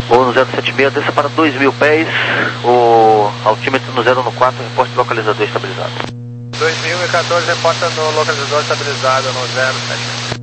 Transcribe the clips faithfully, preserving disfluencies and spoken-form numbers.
Voo no zero sete seis, desça para dois mil pés, o altímetro no zero quatro, reporte localizador estabilizado. dois mil e quatorze, reporta no localizador estabilizado no zero sete seis.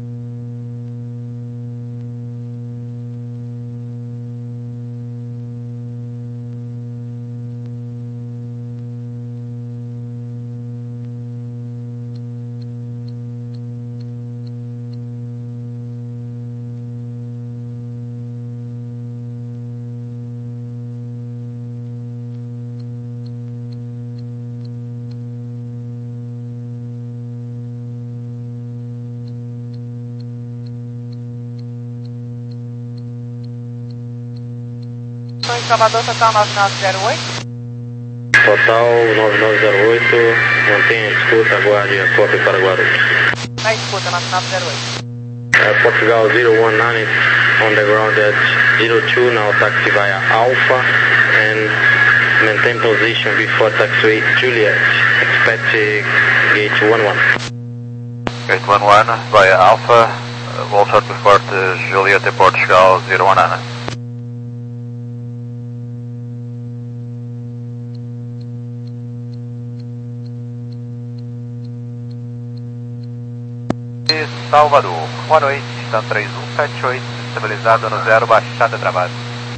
Salvador, total nove nove zero oito. Total nove nove zero oito, mantenha a escuta, aguarde a cópia para Guarulhos. Na escuta, nove nove zero oito. Uh, Portugal zero one nine on the ground at zero two, now taxi via Alpha and maintain position before taxiway Juliet, expect gate one one. Gate one one via Alpha, uh, volta before Juliet Portugal zero one nine. Salvador, boa noite, está três um sete oito, estabilizado no zero, baixada travada.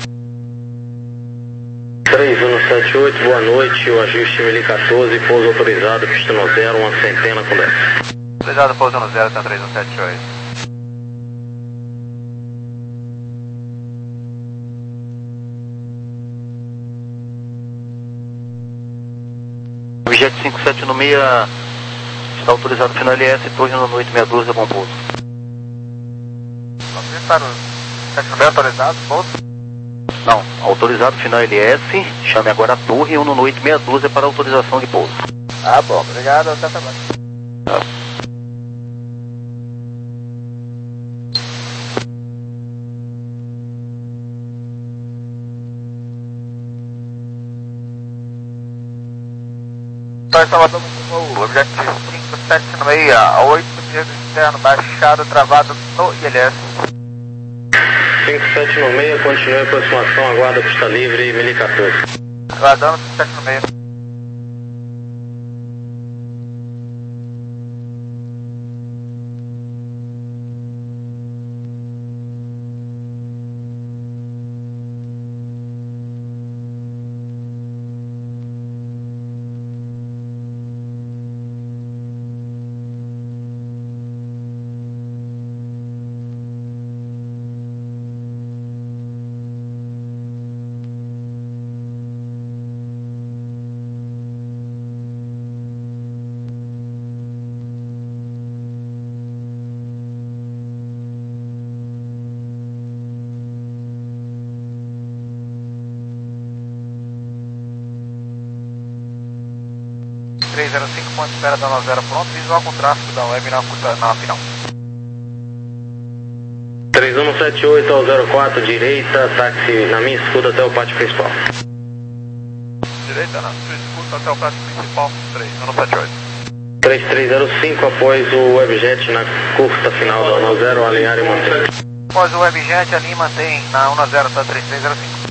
três um sete oito, boa noite, o ajuste mil e quatorze, pouso autorizado, pista no zero, uma centena com dez. Autorizado, pouso no zero, está três um sete oito. Objeto cinco sete no seis, está autorizado final L S, torre no oito seis doze, bom pouso. Para o sete seis autorizado, pouso? Não, autorizado final L S, chame agora a torre um no oito seis doze para autorização de pouso. Ah, bom, obrigado, até também. Tá. Então, Salvador, o objetivo cinco sete no seis, a oito dias externo, baixado, travado no I L S. cinco sete no seis, continue a aproximação, aguarda pista livre, mil e quatorze. Aguardando cinco sete no seis. três zero cinco, ponto de espera da nove zero pronto, visual com tráfego da web na, na final. três um sete oito ao zero quatro, direita, táxi na minha escuta até o pátio principal. Direita na sua escuta até o pátio principal, três um sete oito. três três zero cinco, após o Webjet na curta final da um zero, alinhar e manter. Após o Webjet, alinha e mantém na um zero, tá três três zero cinco.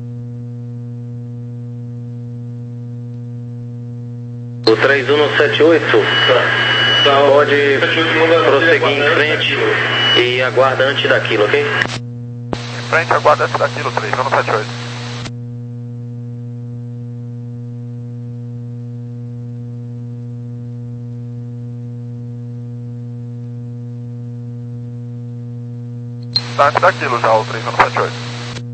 O três um sete oito pode prosseguir em frente e aguarda antes daquilo, ok? Em frente, aguarda antes daquilo, três um sete oito. Está antes daquilo já, o três um sete oito.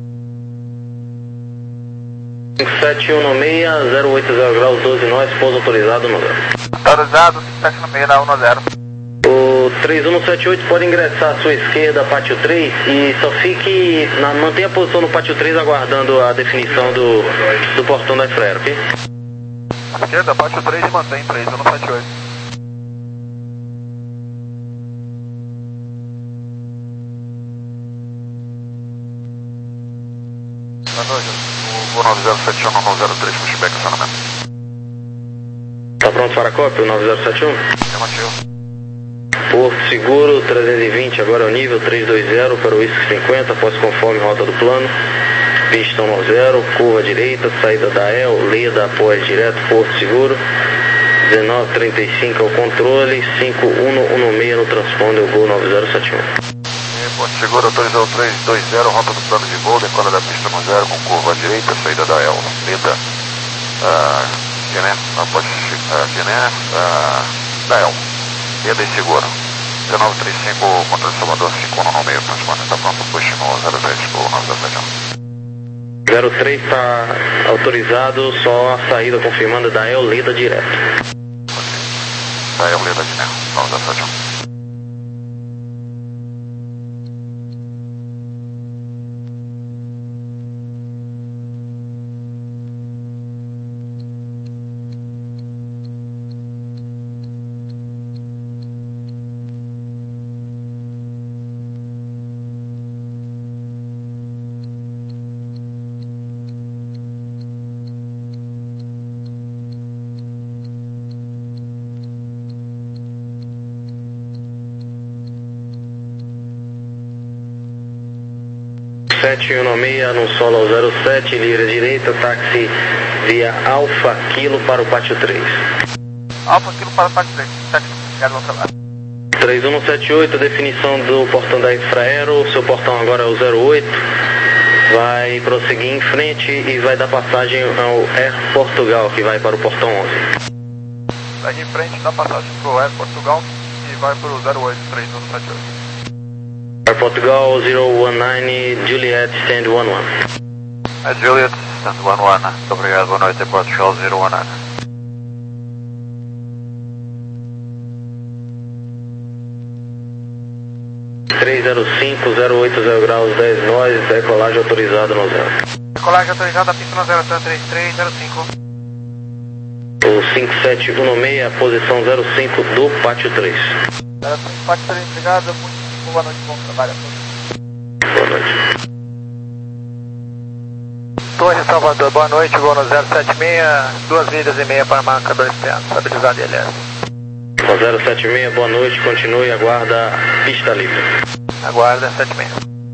cinco sete um no seis, zero oito zero graus, doze nós, pouso autorizado no zero. Autorizado, cinco sete no seis na um zero. O três um sete oito pode ingressar à sua esquerda, pátio três, e só fique, na, mantenha a posição no pátio três aguardando a definição do, do portão da Extraer, ok? Esquerda, pátio três e mantém três um sete oito. Boa noite, o nove zero sete um no nove zero três, pushback, acionamento. Tá pronto para a cópia, o nove zero sete um? Afirmativo. Porto Seguro, trezentos e vinte, agora é o nível três dois zero para o Whisky cinquenta, após conforme rota do plano. pista um zero, curva direita, saída da E L, Leda após direto, Porto Seguro. dezenove trinta e cinco ao controle, cinco um um seis no transponder, Gol nove zero sete um. Porto Seguro, autorizou três dois zero, rota do plano de voo, decola da pista um zero com curva direita, saída da E L, Leda, uh, Guiné, após uh, Guiné, uh, da E L, Leda e Seguro. dezenove trinta e cinco, controle Salvador, cinco um um seis, transponder, está pronto, push no zero dez, Gol nove zero sete um. zero três está autorizado, só a saída confirmando da E L, Leda direto. Da E L, Leda, Guiné, nove zero sete um. sete um seis, no solo ao zero sete, livre à direita, táxi via Alfa Kilo para o pátio três. Alfa Kilo para o pátio três, táxi, obrigado, bom trabalho. três um sete oito, definição do portão da Infraero, seu portão agora é o zero oito, vai prosseguir em frente e vai dar passagem ao Air Portugal, que vai para o portão onze. Vai em frente, dá passagem para o Air Portugal e vai para o zero oito, três um sete oito. Air Portugal zero um nove, Juliet, stand um um. É Juliet, stand um um, muito obrigado, boa noite, Air Portugal zero um nove. três zero cinco, zero oito zero graus, dez nós, decolagem autorizada no zero. Decolagem autorizada, pista no zero três três zero cinco. O cinco sete um seis, a posição zero cinco do pátio três. zero cinco, pátio três, obrigado, muito boa noite, bom trabalho a todos. Boa noite. Torre Salvador, boa noite, voo no zero sete seis, duas milhas e meia para marcador externo, estabilizado L S. No zero sete seis, boa noite, continue, aguarda pista livre. Aguarda sete seis.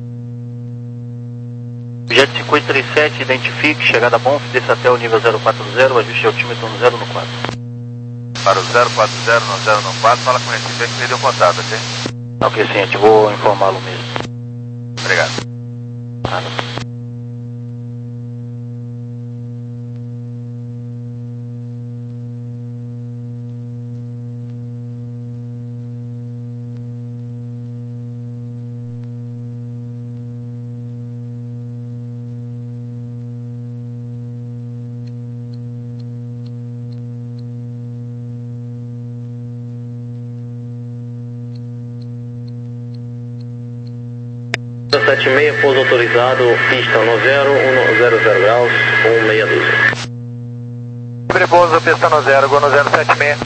Jet cinquenta e trinta e sete, identifique, chegada bom, desça até o nível zero quatro zero, ajuste altímetro no zero no quatro. Para o zero quatro zero no zero no quatro, fala com ele, vê que perdeu o contato, ok? Ok, sim, eu vou informá-lo mesmo. Obrigado. Nada. sete seis, pouso autorizado, pista no zero, um zero zero graus, um meia dúzia. Sobre pouso, pista no zero, gol no zero sete seis.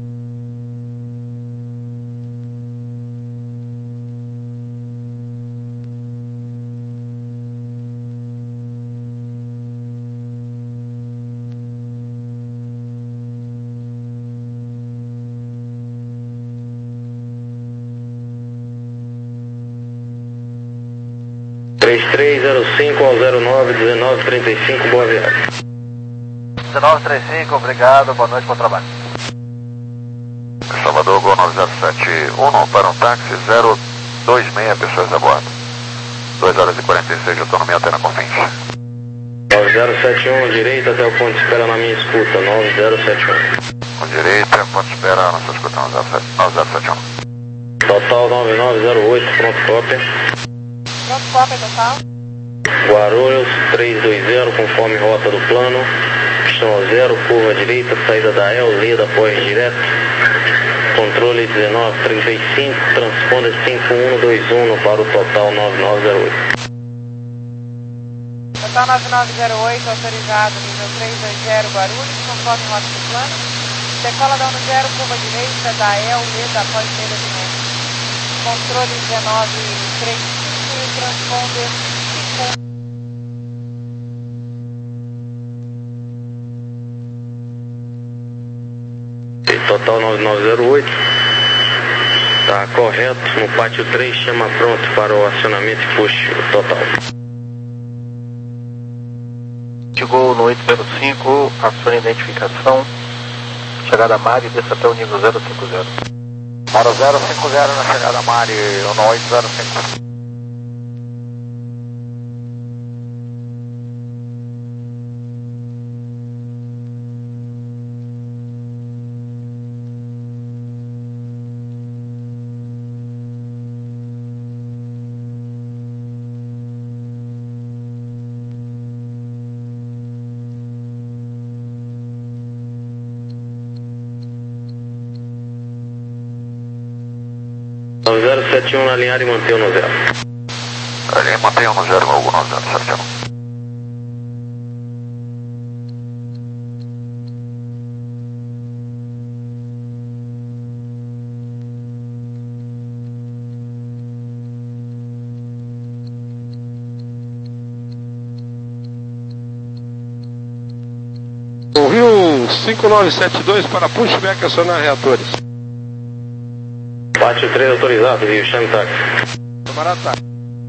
três três zero cinco ao zero nove, dezenove trinta e cinco, boa viagem. dezenove trinta e cinco, obrigado, boa noite, bom trabalho. Salvador, Gol nove zero sete um, para um táxi zero dois seis, pessoas a bordo. duas horas e quarenta e seis de autonomia até na Confins. nove zero sete um, direita até o ponto de espera na minha escuta, nove zero sete um. Com direita, ponto de espera na sua escuta, nove zero sete um. Total nove nove zero oito, pronto cópia. Pronto, cópia total. Guarulhos três dois zero, conforme rota do plano. Pistão zero, curva direita, saída da E L, Leda após direto. Controle dezenove trinta e cinco, transponder cinco um dois um para o total nove nove zero oito. Total nove nove zero oito, autorizado, nível três dois zero, Guarulhos, conforme rota do plano. Decola da um zero, curva direita, da E L, Leda após Leda de novo. Controle dezenove trinta e cinco e transponder cinco um. Total nove nove zero oito, está correto, no pátio três, chama pronto para o acionamento e push total. a sua identificação, chegada Mari, desça até o nível zero cinco zero. Para o zero cinco zero na chegada Mari, um oito zero cinco. nove zero sete um na alinhar e mantenha no zero. Ali, mantenha no zero, Golgo nove zero sete um. Rio cinco nove sete dois para pushback acionar reatores. Bate três autorizado, Rio, chame táxi. Tomar ataque.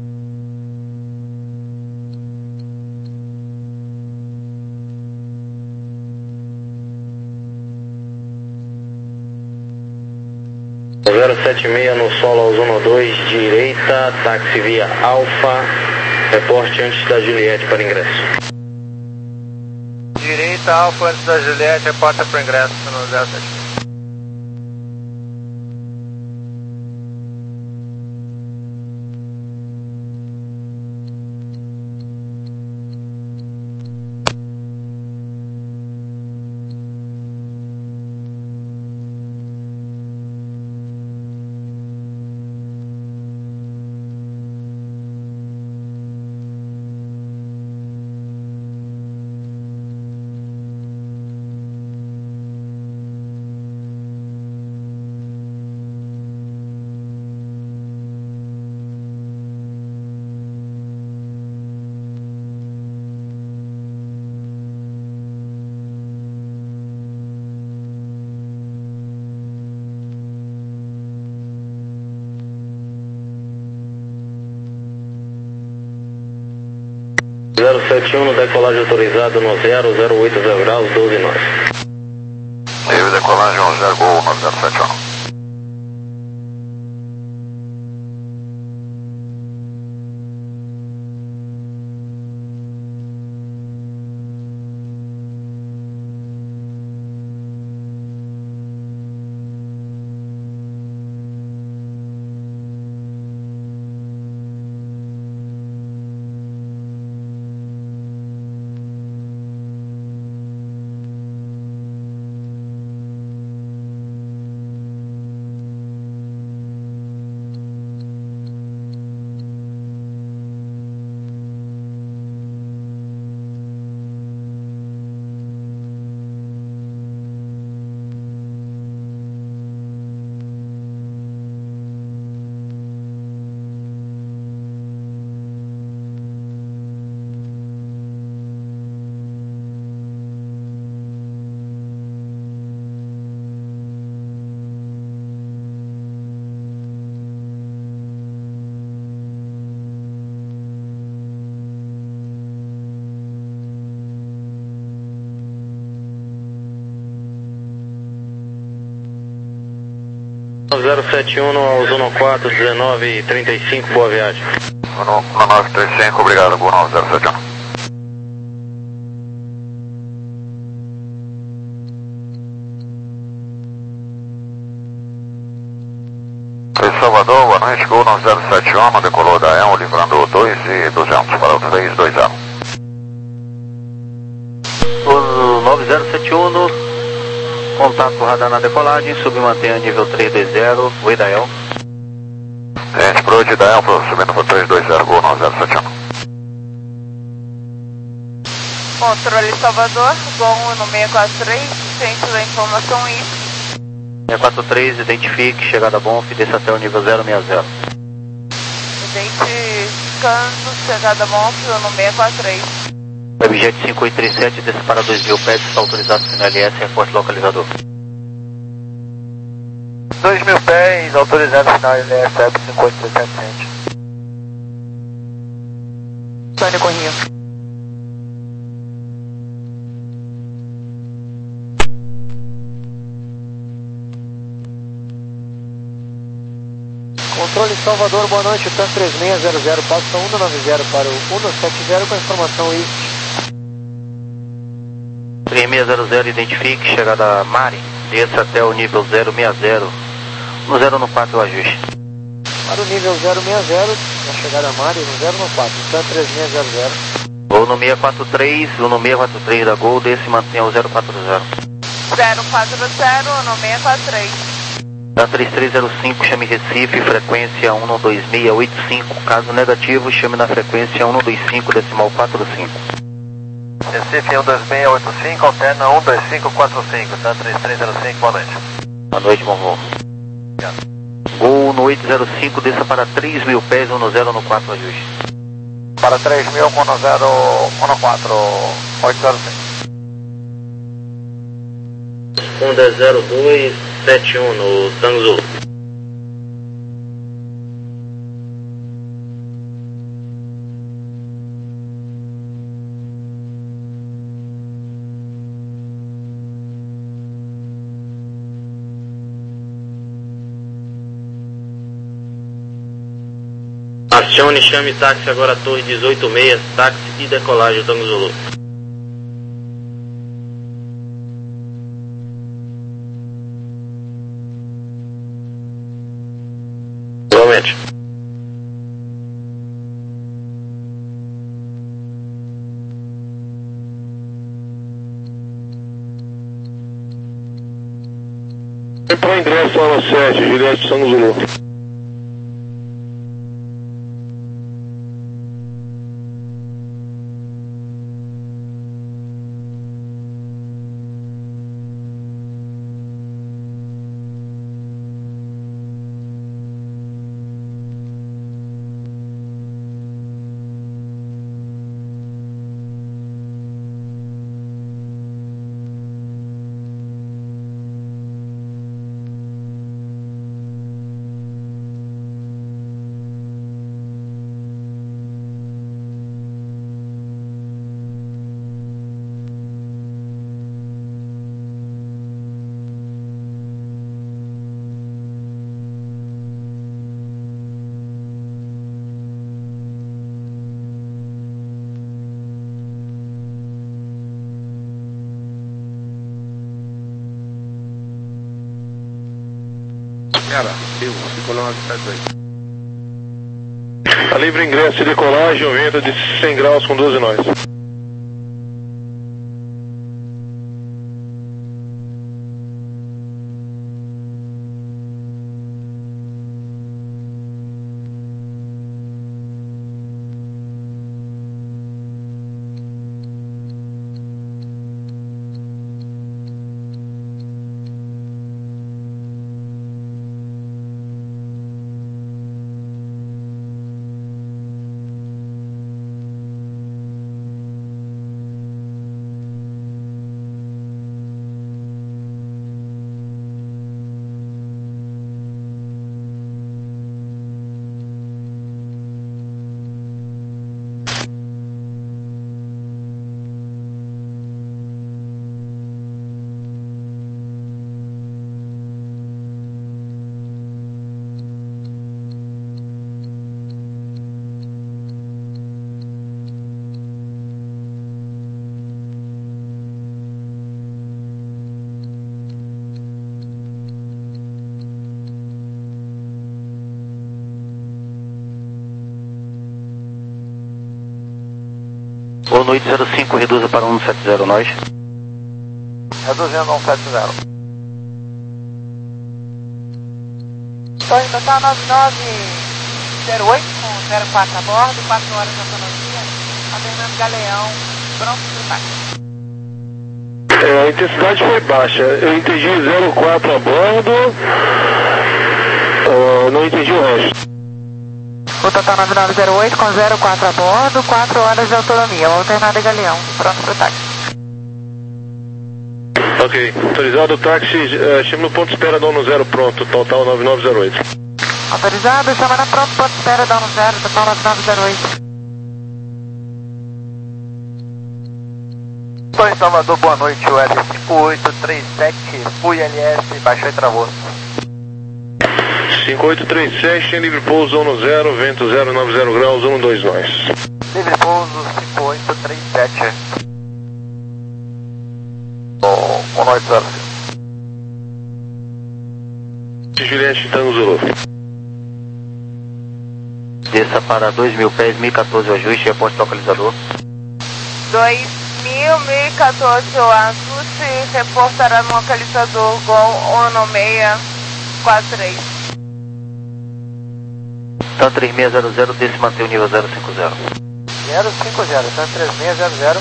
zero sete seis no solo ao zona dois, direita, táxi via Alfa, reporte antes da Juliette para ingresso. Direita, Alfa antes da Juliette, reporta para ingresso no zero sete seis. zero sete um no decolagem autorizado no zero zero oito zero graus, doze nós. Teve decolagem um zero Gol nove zero sete um. zero sete um ao zona quatro, dezenove e trinta e cinco, boa viagem. No nove três cinco, obrigado, Gol nove zero sete um. Em Salvador, boa noite, Gol nove zero sete um, decolou da E um, livrando dois e duzentos para o três dois zero. O nove zero sete um, contato radar na decolagem, submantenha nível três dois zero, oi Dael. Gente, pro de Dael, subindo para o três dois zero, Gol nove zero sete um. Controle Salvador, Gol um no seis quatro três, centro da informação I. seis quatro três, identifique, chegada bom, desça até o nível zero seis zero. Identificando, chegada bom, no seis quatro três. Webjet cinco oito três sete, desça para dois mil pés, está autorizado no L S, reporte localizador. dois mil pés, autorizado final L S, cinco oito três sete. Tônio com Rio. Salvador, boa noite, TAM três seis zero zero, passa cento e noventa para o cento e setenta com a informação I. três seis zero zero, identifique, chegada Mari, desça até o nível zero seis zero, no zero no quatro o ajuste. Para o nível zero seis zero, na chegada Mari, no zero no quatro, TAM três seis zero zero. Vou no seis quatro três, o no seis quatro três da Gol, desce e mantenha o zero quatro zero. zero quatro zero no seis quatro três. TAM três três zero cinco, chame Recife, frequência um dois seis oito cinco, caso negativo, chame na frequência um dois cinco, decimal quatro cinco. Recife um dois seis oito cinco, alterna um dois cinco quatro cinco, TAM três três zero cinco, boa noite. Boa noite, bom voo. Gol no oito zero cinco, desça para três mil pés, um zero no quatro, ajuste. Para três mil, um zero um quatro, oito zero cinco. Honda zero dois sete um no Tango Zulu. Acione, chame táxi agora, Torre dezoito seis, táxi e decolagem, Tango Zulu. Igualmente. Para ingresso aula sete, Juliette Tango Zulu. Cara, eu, cinco nove sete dois. A livre ingresso e decolagem, o vento de cem graus com doze nós. Boa noite, zero cinco, reduza para um sete zero, nós. Reduzindo um sete zero. Torre total nove nove zero oito com zero quatro a bordo, quatro horas de autonomia, alternando Galeão, pronto para o táxi. É, a intensidade foi baixa. Eu entendi zero quatro a bordo, uh, não entendi o resto. O total nove nove zero oito com zero quatro a bordo, quatro horas de autonomia, alternada Galeão, pronto para o táxi. Ok, autorizado o táxi, uh, chama no ponto de espera, dono zero pronto, total nove nove zero oito. Autorizado, chama na pronto, ponto de espera, dono zero, total nove nove zero oito. Estou em Salvador, boa noite, o L cinco oito três sete, Fui L S, baixou e travou. cinco oito três sete, em livre pouso um zero, vento zero nove zero graus, um dois nós. Livre pouso cinco oito três sete. um oito zero. Juliette Tango Zulu. Desça para dois mil pés, mil e quatorze o ajuste, reporte localizador. dois mil, mil e quatorze o ajuste, reportará no localizador Gol Ono seis quatro três. TAM três seis zero zero, desce e mantém o nível zero cinco zero. zero cinco zero, TAM três seis zero zero.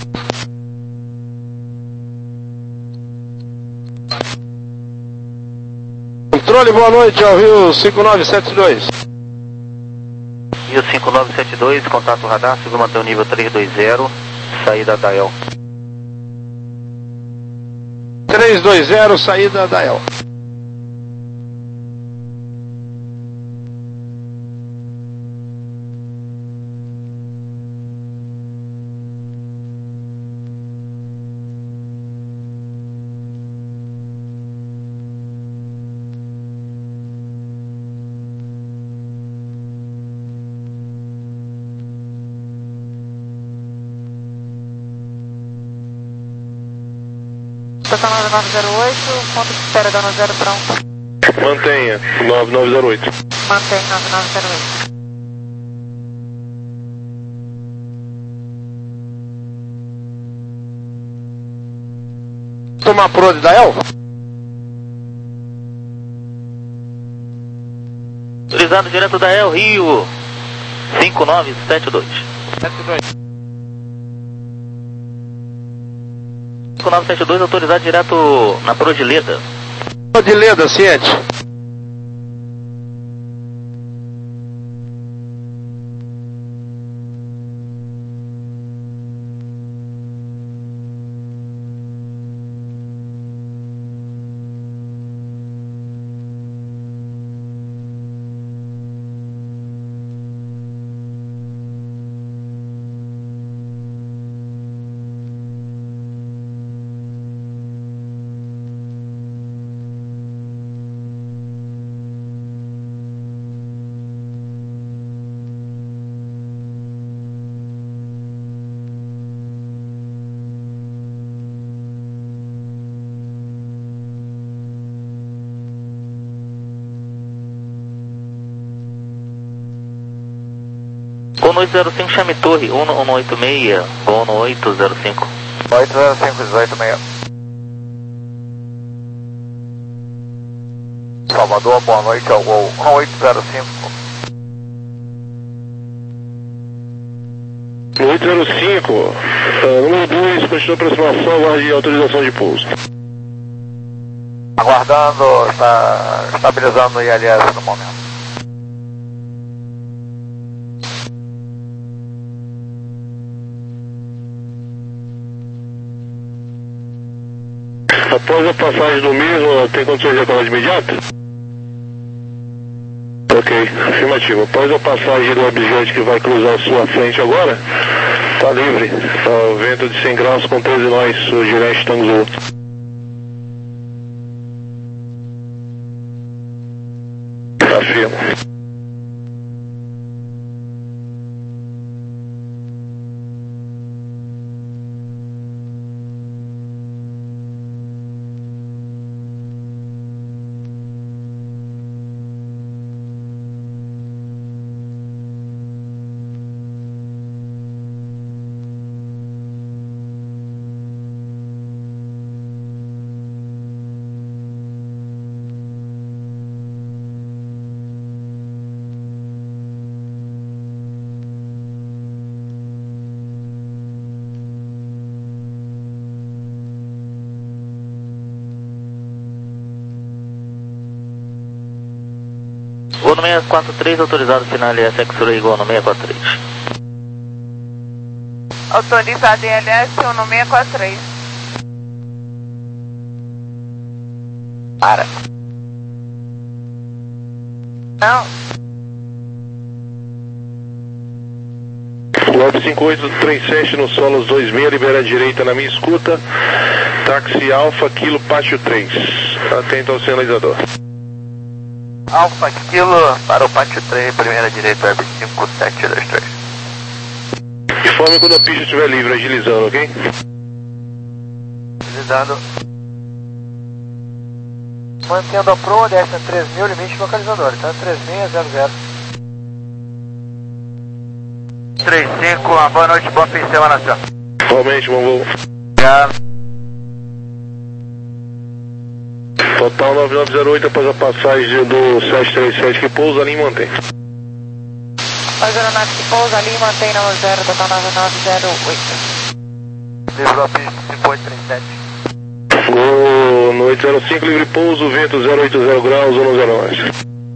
Controle, boa noite, ao Rio cinco nove sete dois. Rio cinco nove sete dois, contato radar, seguro manter o nível três dois zero, saída da E L. três dois zero, saída da E L. Estação nove nove zero oito, ponto de espera da nove zero pronto. Mantenha, nove nove zero oito. Mantém nove nove zero oito. Tomar prod da E L? Autorizado direto da E L, Rio cinco nove sete dois. sete dois. cinco nove sete dois, autorizado direto na Prodileda. Prodileda, ciente. Gol oito zero cinco, chame torre, um um oito seis, Gol oito zero cinco. oito zero cinco, dezoito seis. Salvador, boa noite, ao Gol um oito zero cinco. oito zero cinco, uh, número dois, continua aproximação, aguarde autorização de pouso. Aguardando, está estabilizando o I L S no momento. Após a passagem do mesmo, tem condições de decolar de imediato? Ok, afirmativo. Após a passagem do objeto que vai cruzar a sua frente agora, está livre. Tá, o vento de cem graus com treze nós, o Juliette Tango Zulu. Afirmo. Gol no seis quatro três, autorizado final L S X-Ray, Gol no seis quatro três. Autorizado em L S, um no seis quatro três. Para. Não. Web cinco oito três sete no Solos dois seis, libera a direita na minha escuta. Táxi Alfa, Kilo Pátio três. Atento ao sinalizador. Alfa Kilo para o pátio três, primeira direita, web cinco sete dois três. Informe quando a pista estiver livre, agilizando, ok? Agilizando. Mantendo a proa, desce a três mil, limite localizador, tá? três seis zero zero. três cinco, uma boa noite, bom fim de semana, senhor. Igualmente, bom voo. Obrigado. Total nove nove zero oito após a passagem do sete três sete que pousa ali e mantém. As aeronaves que pousa ali mantém nove zero, total nove nove zero oito. Livrou a pista cinco oito três sete. No, no oito zero cinco, livre pouso, vento zero oito zero graus, um zero nove.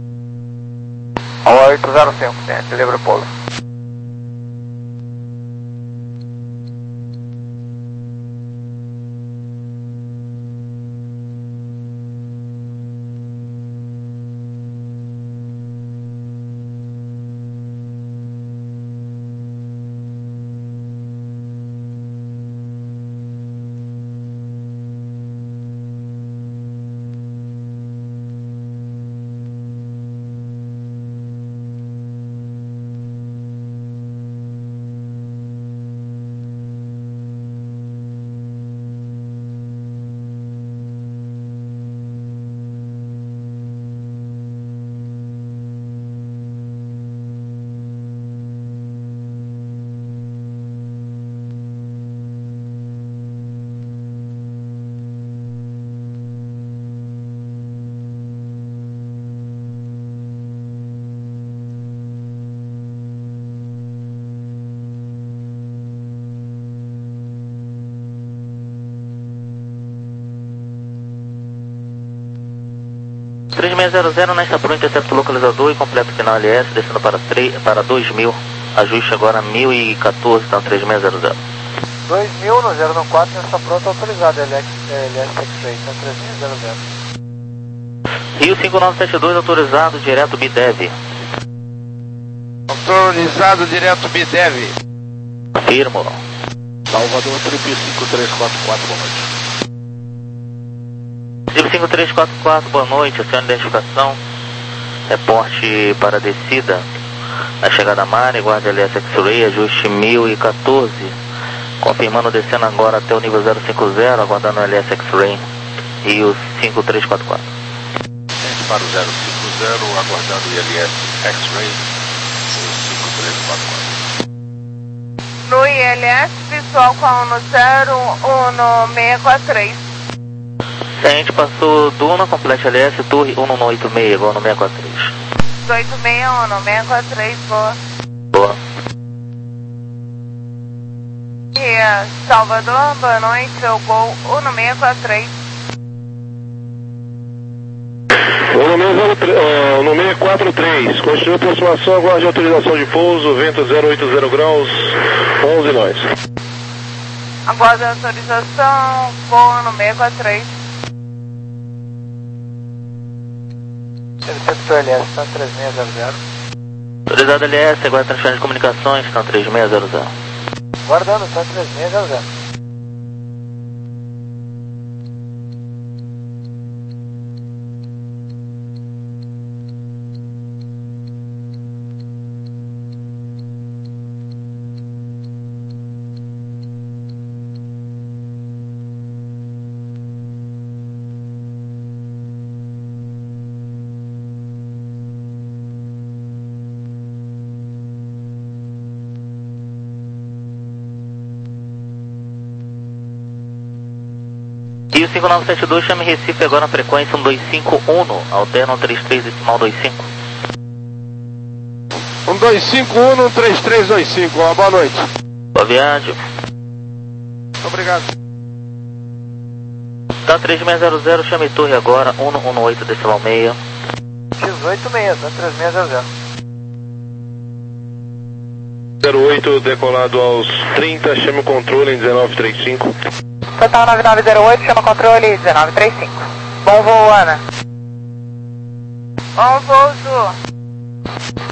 oito zero cinco, gente, livre pouso. três seis zero zero, nesta pro intercepto localizador e completo final L S, descendo para, três, para dois mil, ajuste agora mil e quatorze, então três seis zero zero. dois mil no zero nove quatro, nessa pronta autorizada, L S X-Ray, então três seis zero zero. Rio cinco nove sete dois, autorizado, direto B D E V. Autorizado, direto B D E V. Firmo. Salvador, trip cinco três quatro quatro, boa noite. Trip cinco três quatro quatro, boa noite, a senhora identificação, reporte para descida, a chegada à Mare, guarda L S X-Ray, ajuste mil e quatorze, confirmando descendo agora até o nível zero cinco zero, aguardando o L S X-Ray, Rio cinco três quatro quatro. Gente para o zero cinco zero, aguardando o I L S X-Ray, cinco três quatro quatro. No I L S, pessoal com a Uno zero, Uno seis quatro três. A gente passou do Uno Complete L S, Torre Uno oito seis, igual no seis quatro três. oito seis Uno, seis quatro três, boa. Boa. E Salvador, boa noite, seu gol Uno seis quatro três. Uno seis quatro três, continua a aproximação, aguarde autorização de pouso, vento zero oito zero graus, onze nós. Aguardo a autorização, voo no seis quatro três. Receptor L S, tá três seis zero zero. Autorizado L S, agora transferência de comunicações, estão três seis zero zero. Guardando, tá três seis zero zero. Rio cinco nove sete dois, chame Recife agora na frequência um dois cinco Uno, alterna um três três decimal dois cinco. um dois cinco um, um três três dois cinco, uma boa noite. Boa viagem. Obrigado. Tá três seis zero zero, chame Torre agora, um um oito decimal seis. X oito seis, tá três seis zero zero. zero oito decolado aos trinta, chame o controle em dezenove trinta e cinco. Total nove nove zero oito, chama controle dezenove trinta e cinco. Bom voo, Ana. Bom voo, Ju.